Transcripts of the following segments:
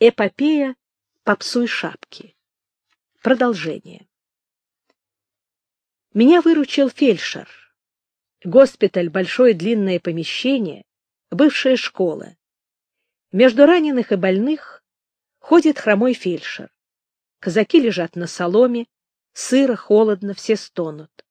Эпопея попсуй шапки. Продолжение. Меня выручил фельдшер. Госпиталь — большое длинное помещение, бывшая школа. Между раненых и больных ходит хромой фельдшер. Казаки лежат на соломе, сыро, холодно, все стонут.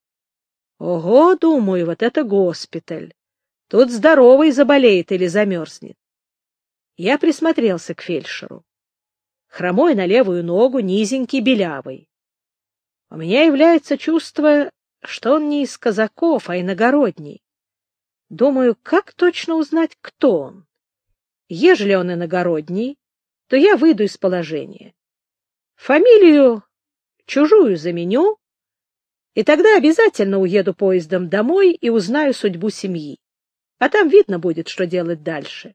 Ого, думаю, вот это госпиталь. Тут здоровый заболеет или замерзнет. Я присмотрелся к фельдшеру. Хромой на левую ногу, низенький, белявый. У меня является чувство, что он не из казаков, а иногородний. Думаю, как точно узнать, кто он? Ежели он иногородний, то я выйду из положения. Фамилию чужую заменю, и тогда обязательно уеду поездом домой и узнаю судьбу семьи. А там видно будет, что делать дальше.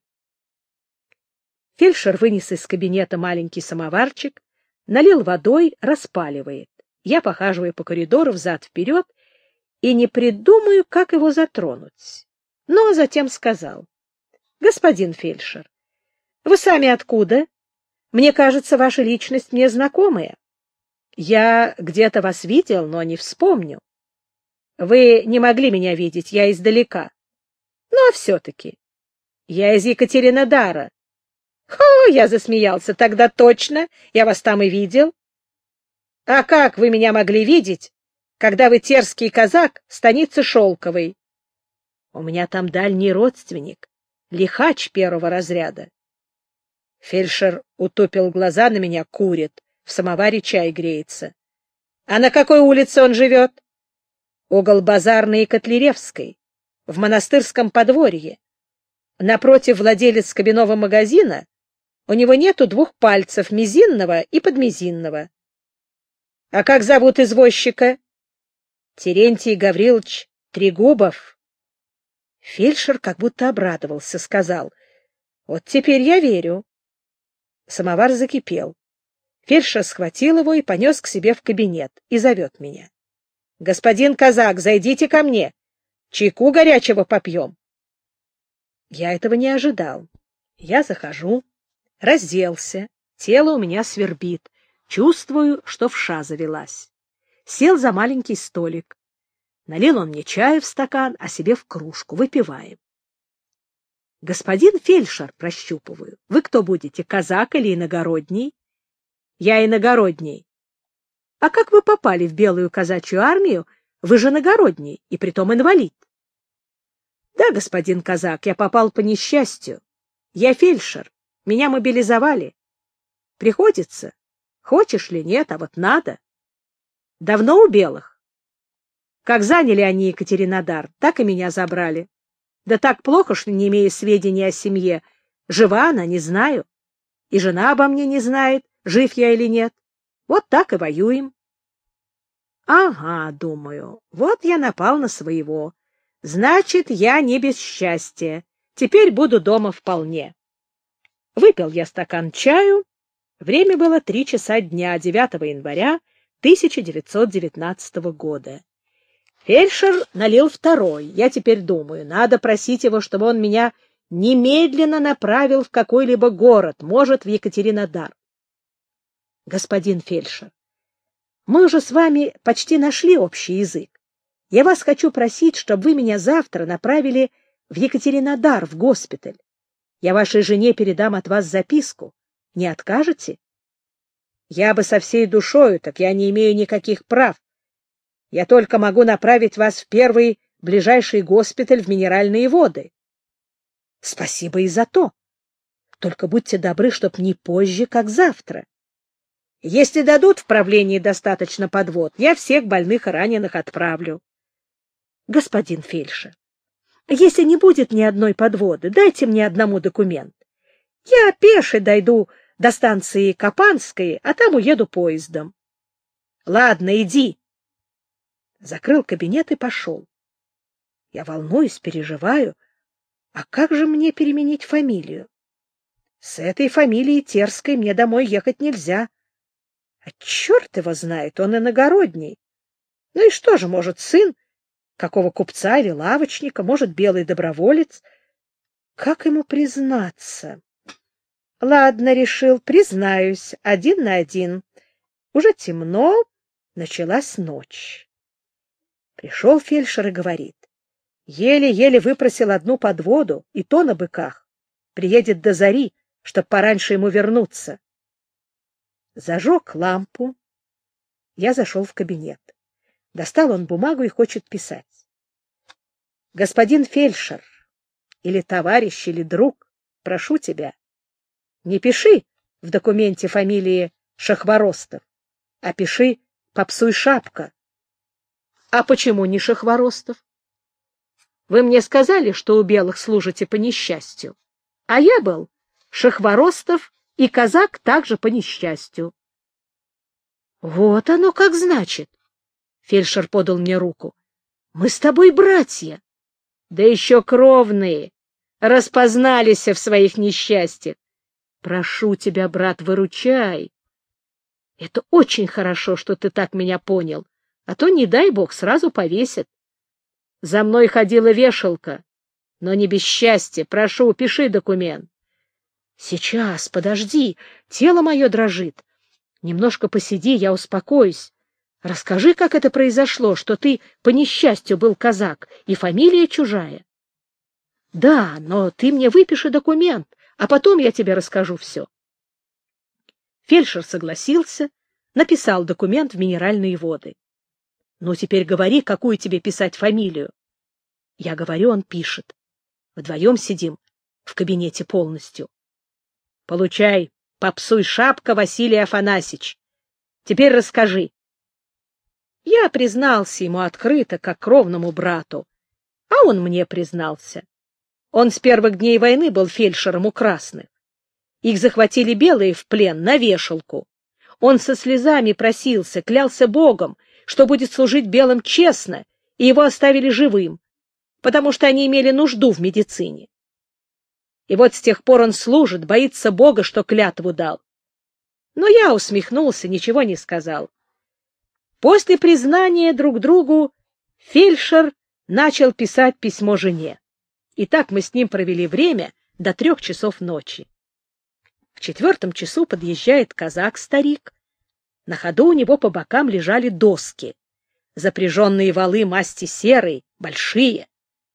Фельдшер вынес из кабинета маленький самоварчик, налил водой, распаливает. Я похаживаю по коридору взад-вперед и не придумаю, как его затронуть. Но затем сказал: «Господин фельдшер, вы сами откуда? Мне кажется, ваша личность мне знакомая. Я где-то вас видел, но не вспомню. Вы не могли меня видеть, я издалека. Ну, а все-таки я из Екатеринодара». «Хо!» — я засмеялся. «Тогда точно я вас там и видел». «А как вы меня могли видеть, когда вы терский казак станицы Шелковой?» «У меня там дальний родственник, лихач первого разряда». Фельдшер утопил глаза на меня, курит, в самоваре чай греется. «А на какой улице он живет?» «Угол Базарной и Котляревской, в монастырском подворье. Напротив владелец кабинного магазина, у него нету двух пальцев, мизинного и подмизинного». «А как зовут извозчика?» «Терентий Гаврилович Трегубов». Фельдшер как будто обрадовался, сказал: «Вот теперь я верю». Самовар закипел. Фельдшер схватил его и понес к себе в кабинет и зовет меня: «Господин казак, зайдите ко мне. Чайку горячего попьем». Я этого не ожидал. Я захожу, разделся, тело у меня свербит. Чувствую, что вша завелась. Сел за маленький столик. Налил он мне чаю в стакан, а себе в кружку. Выпиваем. «Господин фельдшер», — прощупываю, — «вы кто будете, казак или иногородний?» «Я иногородний». «А как вы попали в белую казачью армию? Вы же иногородний, и притом инвалид». «Да, господин казак, я попал по несчастью. Я фельдшер, меня мобилизовали. Приходится. Хочешь ли, нет, а вот надо. Давно у белых? Как заняли они Екатеринодар, так и меня забрали. Да так плохо, что не имею сведений о семье. Жива она, не знаю. И жена обо мне не знает, жив я или нет. Вот так и воюем». «Ага, — думаю, — вот я напал на своего. Значит, я не без счастья. Теперь буду дома вполне». Выпил я стакан чаю. Время было 3 часа дня, 9 января 1919 года. Фельдшер налил второй. Я теперь думаю, надо просить его, чтобы он меня немедленно направил в какой-либо город, может, в Екатеринодар. «Господин фельдшер, мы уже с вами почти нашли общий язык. Я вас хочу просить, чтобы вы меня завтра направили в Екатеринодар, в госпиталь. Я вашей жене передам от вас записку. Не откажете?» «Я бы со всей душою, так я не имею никаких прав. Я только могу направить вас в первый ближайший госпиталь в Минеральные воды». «Спасибо и за то. Только будьте добры, чтоб не позже, как завтра. Если дадут в правлении достаточно подвод, я всех больных и раненых отправлю». «Господин фельдшер, если не будет ни одной подводы, дайте мне одному документ. Я пеше дойду до станции Копанской, а там уеду поездом». «Ладно, иди». Закрыл кабинет и пошел. Я волнуюсь, переживаю. А как же мне переменить фамилию? С этой фамилией Терской мне домой ехать нельзя. А черт его знает, он иногородний. Ну и что же, может, сын какого купца или лавочника, может, белый доброволец? Как ему признаться? Ладно, решил, признаюсь, 1 на 1. Уже темно, началась ночь. Пришел фельдшер и говорит: еле-еле выпросил одну подводу, и то на быках. Приедет до зари, чтоб пораньше ему вернуться. Зажег лампу. Я зашел в кабинет. Достал он бумагу и хочет писать. Господин фельдшер, или товарищ, или друг, прошу тебя, не пиши в документе фамилии Шахворостов, а пиши Попсуй Шапка. А почему не Шахворостов? Вы мне сказали, что у белых служите по несчастью, а я был Шахворостов и казак также по несчастью. Вот оно как значит. Фельдшер подал мне руку. Мы с тобой братья. Да еще кровные. Распознались в своих несчастьях. Прошу тебя, брат, выручай. Это очень хорошо, что ты так меня понял, а то, не дай бог, сразу повесят. За мной ходила вешалка, но не без счастья. Прошу, пиши документ. Сейчас, подожди, тело мое дрожит. Немножко посиди, я успокоюсь. Расскажи, как это произошло, что ты по несчастью был казак, и фамилия чужая. Да, но ты мне выпиши документ, а потом я тебе расскажу все. Фельдшер согласился, написал документ в Минеральные воды. Ну, теперь говори, какую тебе писать фамилию. Я говорю, он пишет. Вдвоем сидим в кабинете полностью. Получай, Попсуй Шапка Василий Афанасьич. Теперь расскажи. Я признался ему открыто, как кровному брату, а он мне признался. Он с первых дней войны был фельдшером у красных. Их захватили белые в плен на вешалку. Он со слезами просился, клялся Богом, что будет служить белым честно, и его оставили живым, потому что они имели нужду в медицине. И вот с тех пор он служит, боится Бога, что клятву дал. Но я усмехнулся, ничего не сказал. После признания друг другу фельдшер начал писать письмо жене. И так мы с ним провели время до 3 часов ночи. В 4 часу подъезжает казак-старик. На ходу у него по бокам лежали доски, запряженные валы масти серой, большие.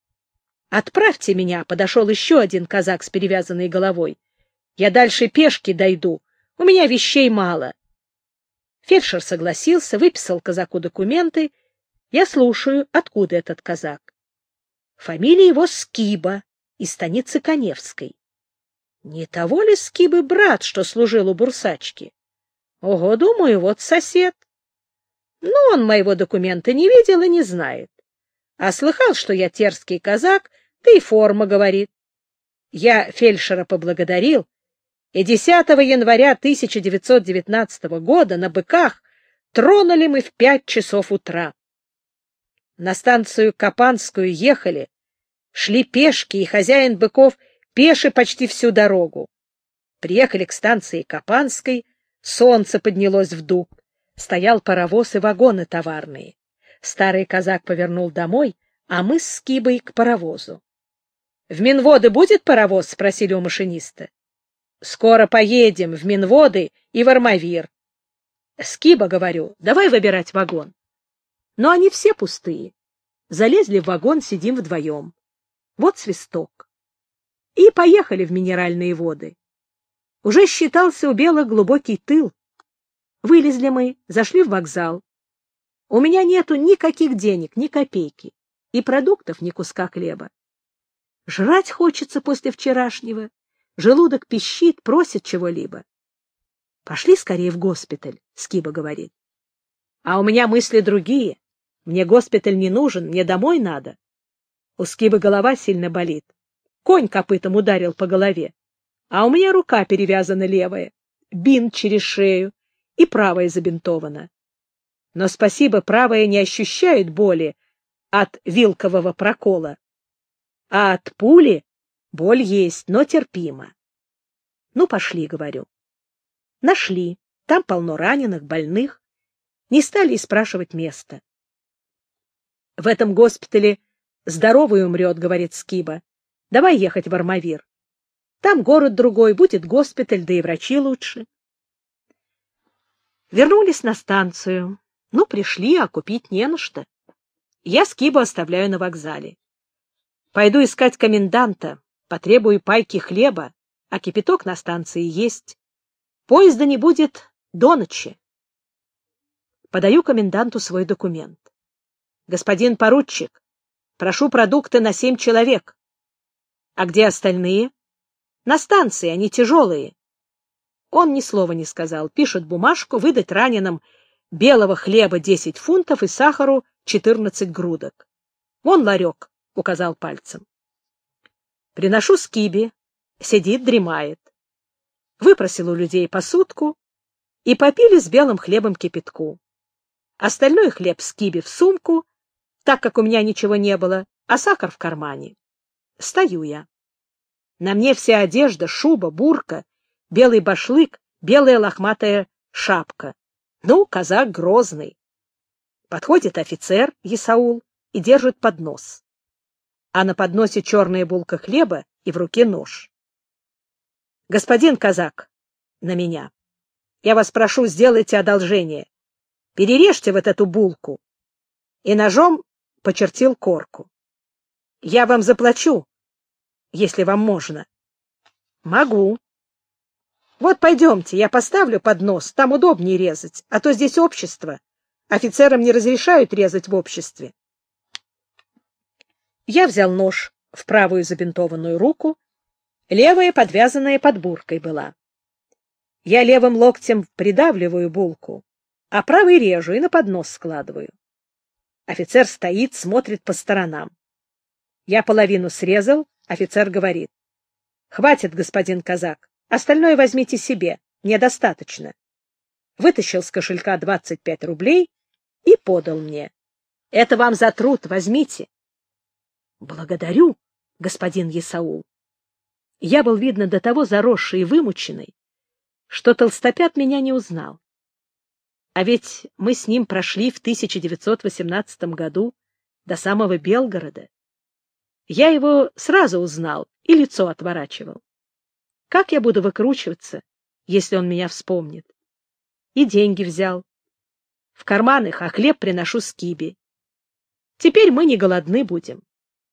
«Отправьте меня», — подошел еще один казак с перевязанной головой. «Я дальше пешки дойду, у меня вещей мало». Фельдшер согласился, выписал казаку документы. Я слушаю, откуда этот казак. Фамилия его Скиба, из станицы Каневской. Не того ли Скибы брат, что служил у Бурсачки? Ого, думаю, вот сосед. Но он моего документа не видел и не знает. А слыхал, что я терский казак, да и форма говорит. Я фельдшера поблагодарил, и 10 января 1919 года на быках тронули мы в 5 часов утра. На станцию Капанскую ехали, шли пешки, и хозяин быков пеше почти всю дорогу. Приехали к станции Капанской, солнце поднялось в дуб, стоял паровоз и вагоны товарные. Старый казак повернул домой, а мы с Скибой к паровозу. — В Минводы будет паровоз? — спросили у машиниста. — Скоро поедем в Минводы и в Армавир. — Скиба, говорю, давай выбирать вагон. Но они все пустые. Залезли в вагон, сидим вдвоем. Вот свисток. И поехали в Минеральные воды. Уже считался у белых глубокий тыл. Вылезли мы, зашли в вокзал. У меня нету никаких денег, ни копейки. И продуктов, ни куска хлеба. Жрать хочется после вчерашнего. Желудок пищит, просит чего-либо. Пошли скорее в госпиталь, Скиба говорит. А у меня мысли другие. Мне госпиталь не нужен, мне домой надо. У Скибы голова сильно болит. Конь копытом ударил по голове. А у меня рука перевязана левая, бинт через шею, и правая забинтована. Но, спасибо, правая не ощущает боли от вилкового прокола. А от пули боль есть, но терпима. Ну, пошли, говорю. Нашли. Там полно раненых, больных. Не стали и спрашивать место. В этом госпитале здоровый умрет, говорит Скиба. Давай ехать в Армавир. Там город другой, будет госпиталь, да и врачи лучше. Вернулись на станцию. Ну, пришли, а купить не на что. Я Скибу оставляю на вокзале. Пойду искать коменданта, потребую пайки хлеба, а кипяток на станции есть. Поезда не будет до ночи. Подаю коменданту свой документ. Господин поручик, прошу продукты на 7 человек. А где остальные? На станции, они тяжелые. Он ни слова не сказал. Пишет бумажку выдать раненым белого хлеба 10 фунтов и сахару 14 грудок. Вон ларек, указал пальцем. Приношу Скибе, сидит, дремает. Выпросил у людей посудку и попили с белым хлебом кипятку. Остальной хлеб Скибе в сумку, так как у меня ничего не было, а сахар в кармане. Стою я. На мне вся одежда, шуба, бурка, белый башлык, белая лохматая шапка. Ну, казак грозный. Подходит офицер Исаул и держит поднос. А на подносе черная булка хлеба и в руке нож. Господин казак, на меня. Я вас прошу, сделайте одолжение. Перережьте вот эту булку. И ножом почертил корку. Я вам заплачу, если вам можно. Могу. Вот пойдемте, я поставлю поднос, там удобнее резать, а то здесь общество. Офицерам не разрешают резать в обществе. Я взял нож в правую забинтованную руку, левая подвязанная под буркой была. Я левым локтем придавливаю булку, а правой режу и на поднос складываю. Офицер стоит, смотрит по сторонам. Я половину срезал, офицер говорит: «Хватит, господин казак, остальное возьмите себе, мне достаточно». Вытащил с кошелька 25 рублей и подал мне. «Это вам за труд, возьмите». «Благодарю, господин Исаул». Я был, видно, до того заросший и вымученный, что толстопят меня не узнал. А ведь мы с ним прошли в 1918 году до самого Белгорода. Я его сразу узнал и лицо отворачивал. Как я буду выкручиваться, если он меня вспомнит? И деньги взял. В карман их, а хлеб приношу Скибе. Теперь мы не голодны будем.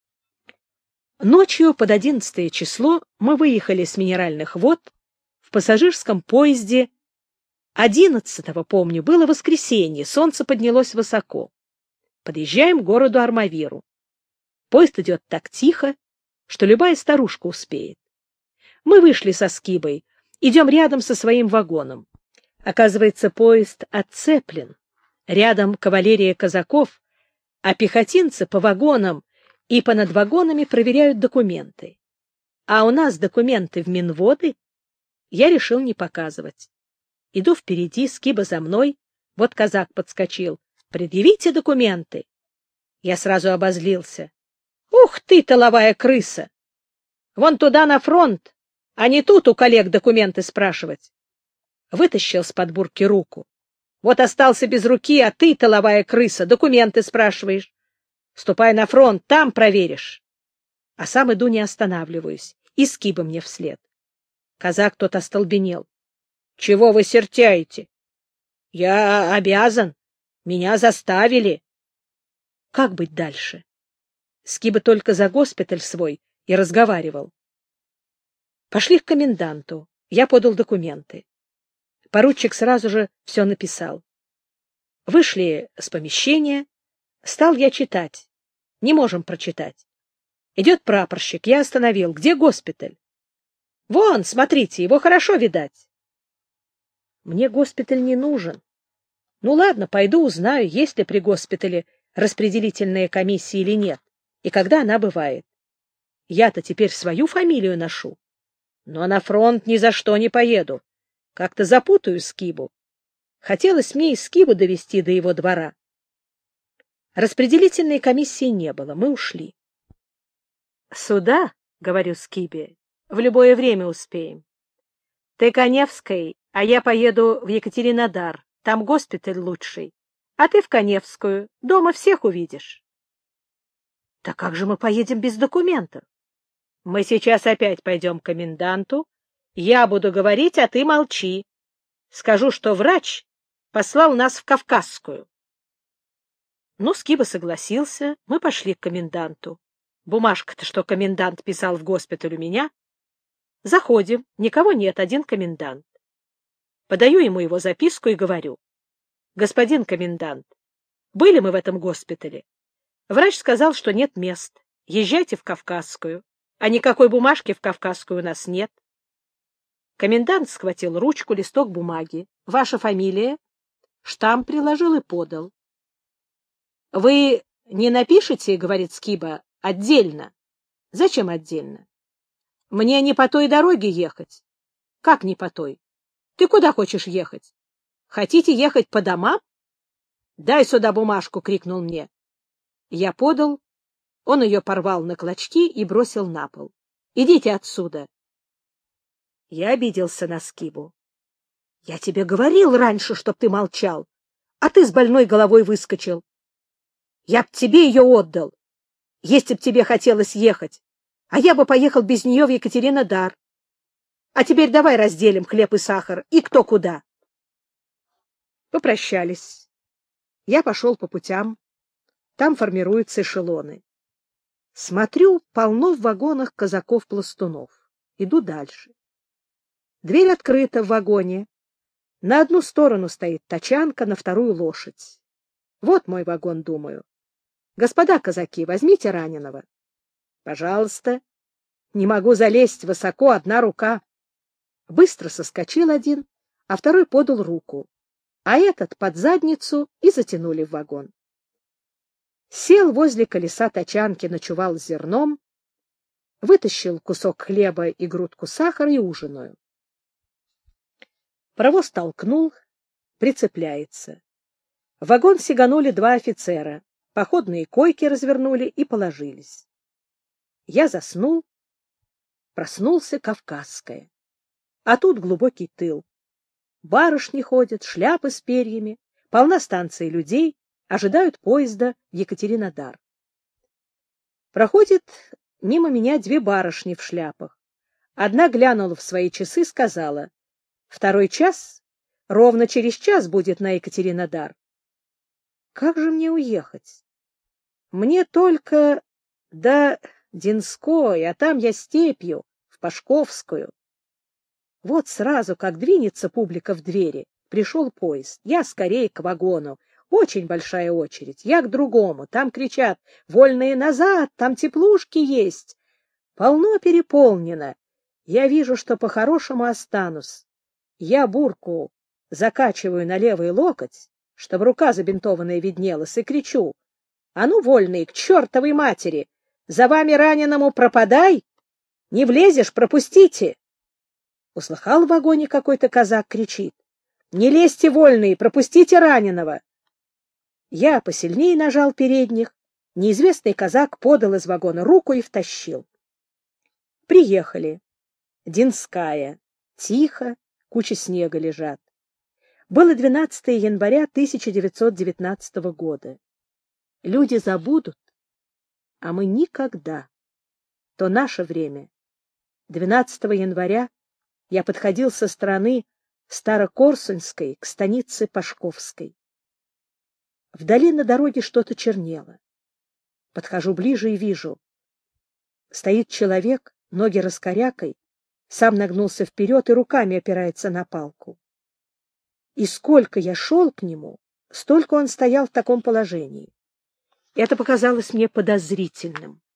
Ночью под 11 число мы выехали с Минеральных вод в пассажирском поезде. 11-го, помню, было воскресенье, солнце поднялось высоко. Подъезжаем к городу Армавиру. Поезд идет так тихо, что любая старушка успеет. Мы вышли со Скибой, идем рядом со своим вагоном. Оказывается, поезд отцеплен. Рядом кавалерия казаков, а пехотинцы по вагонам и понад вагонами проверяют документы. А у нас документы в Минводы. Я решил не показывать. Иду впереди, Скиба за мной. Вот казак подскочил. «Предъявите документы». Я сразу обозлился. «Ух ты, тыловая крыса! Вон туда на фронт, а не тут у коллег документы спрашивать». Вытащил с-под бурки руку. «Вот остался без руки, а ты, тыловая крыса, документы спрашиваешь. Ступай на фронт, там проверишь». А сам иду, не останавливаюсь, и Скиба мне вслед. Казак тот остолбенел. «Чего вы сердяете?» «Я обязан. Меня заставили». Как быть дальше? Скиба только за госпиталь свой и разговаривал. Пошли к коменданту. Я подал документы. Поручик сразу же все написал. Вышли с помещения. Стал я читать. Не можем прочитать. Идет прапорщик. Я остановил. Где госпиталь? Вон, смотрите, его хорошо видать. Мне госпиталь не нужен. Ну ладно, пойду узнаю, есть ли при госпитале распределительная комиссия или нет, и когда она бывает. Я-то теперь свою фамилию ношу. Но на фронт ни за что не поеду. Как-то запутаю Скибу. Хотелось мне и Скибу довести до его двора. Распределительной комиссии не было, мы ушли. — Сюда, — говорю Скибе, — в любое время успеем. Ты к Каневской, а я поеду в Екатеринодар, там госпиталь лучший. А ты в Каневскую, дома всех увидишь. — Да как же мы поедем без документов? Мы сейчас опять пойдем к коменданту. Я буду говорить, а ты молчи. Скажу, что врач послал нас в Кавказскую. Ну, Скиба согласился, мы пошли к коменданту. Бумажка-то, что комендант писал в госпиталь, у меня. Заходим, никого нет, один комендант. Подаю ему его записку и говорю: господин комендант, были мы в этом госпитале. Врач сказал, что нет мест. Езжайте в Кавказскую. А никакой бумажки в Кавказскую у нас нет. Комендант схватил ручку, листок бумаги. Ваша фамилия? Штамп приложил и подал. — Вы не напишете, — говорит Скиба, — отдельно? — Зачем отдельно? — Мне не по той дороге ехать. — Как не по той? Ты куда хочешь ехать? Хотите ехать по домам? — Дай сюда бумажку, — крикнул мне. Я подал, он ее порвал на клочки и бросил на пол. — Идите отсюда. Я обиделся на Скибу. — Я тебе говорил раньше, чтоб ты молчал, а ты с больной головой выскочил. Я б тебе ее отдал, если б тебе хотелось ехать, а я бы поехал без нее в Екатеринодар. А теперь давай разделим хлеб и сахар, и кто куда. Попрощались. Я пошел по путям. Там формируются эшелоны. Смотрю, полно в вагонах казаков-пластунов. Иду дальше. Дверь открыта в вагоне. На одну сторону стоит тачанка, на вторую — лошадь. Вот мой вагон, думаю. Господа казаки, возьмите раненого. Пожалуйста. Не могу залезть высоко, одна рука. Быстро соскочил один, а второй подал руку, а этот под задницу и затянули в вагон. Сел возле колеса тачанки, ночевал с зерном, вытащил кусок хлеба и грудку сахара и ужинаю. Паровоз толкнул, прицепляется. В вагон сиганули два офицера, походные койки развернули и положились. Я заснул, проснулся Кавказская. А тут глубокий тыл. Барышни ходят, шляпы с перьями, полна станции людей, ожидают поезда в Екатеринодар. Проходит мимо меня две барышни в шляпах. Одна глянула в свои часы, сказала: «Второй час, ровно через час будет на Екатеринодар». Как же мне уехать? Мне только до Динской, а там я степью, в Пашковскую. Вот сразу, как двинется публика в двери, пришел поезд. Я скорее к вагону. Очень большая очередь. Я к другому. Там кричат: «Вольные назад! Там теплушки есть!» Полно переполнено. Я вижу, что по-хорошему останусь. Я бурку закачиваю на левый локоть, чтобы рука забинтованная виднелась, и кричу: «А ну, вольные, к чертовой матери! За вами раненому пропадай! Не влезешь, пропустите!» Услыхал в вагоне какой-то казак, кричит: «Не лезьте, вольные, пропустите раненого!» Я посильнее нажал передних. Неизвестный казак подал из вагона руку и втащил. Приехали. Динская. Тихо, куча снега лежат. Было 12 января 1919 года. Люди забудут, а мы никогда. То наше время. 12 января я подходил со стороны Старокорсуньской к станице Пашковской. Вдали на дороге что-то чернело. Подхожу ближе и вижу. Стоит человек, ноги раскорякой, сам нагнулся вперед и руками опирается на палку. И сколько я шел к нему, столько он стоял в таком положении. Это показалось мне подозрительным.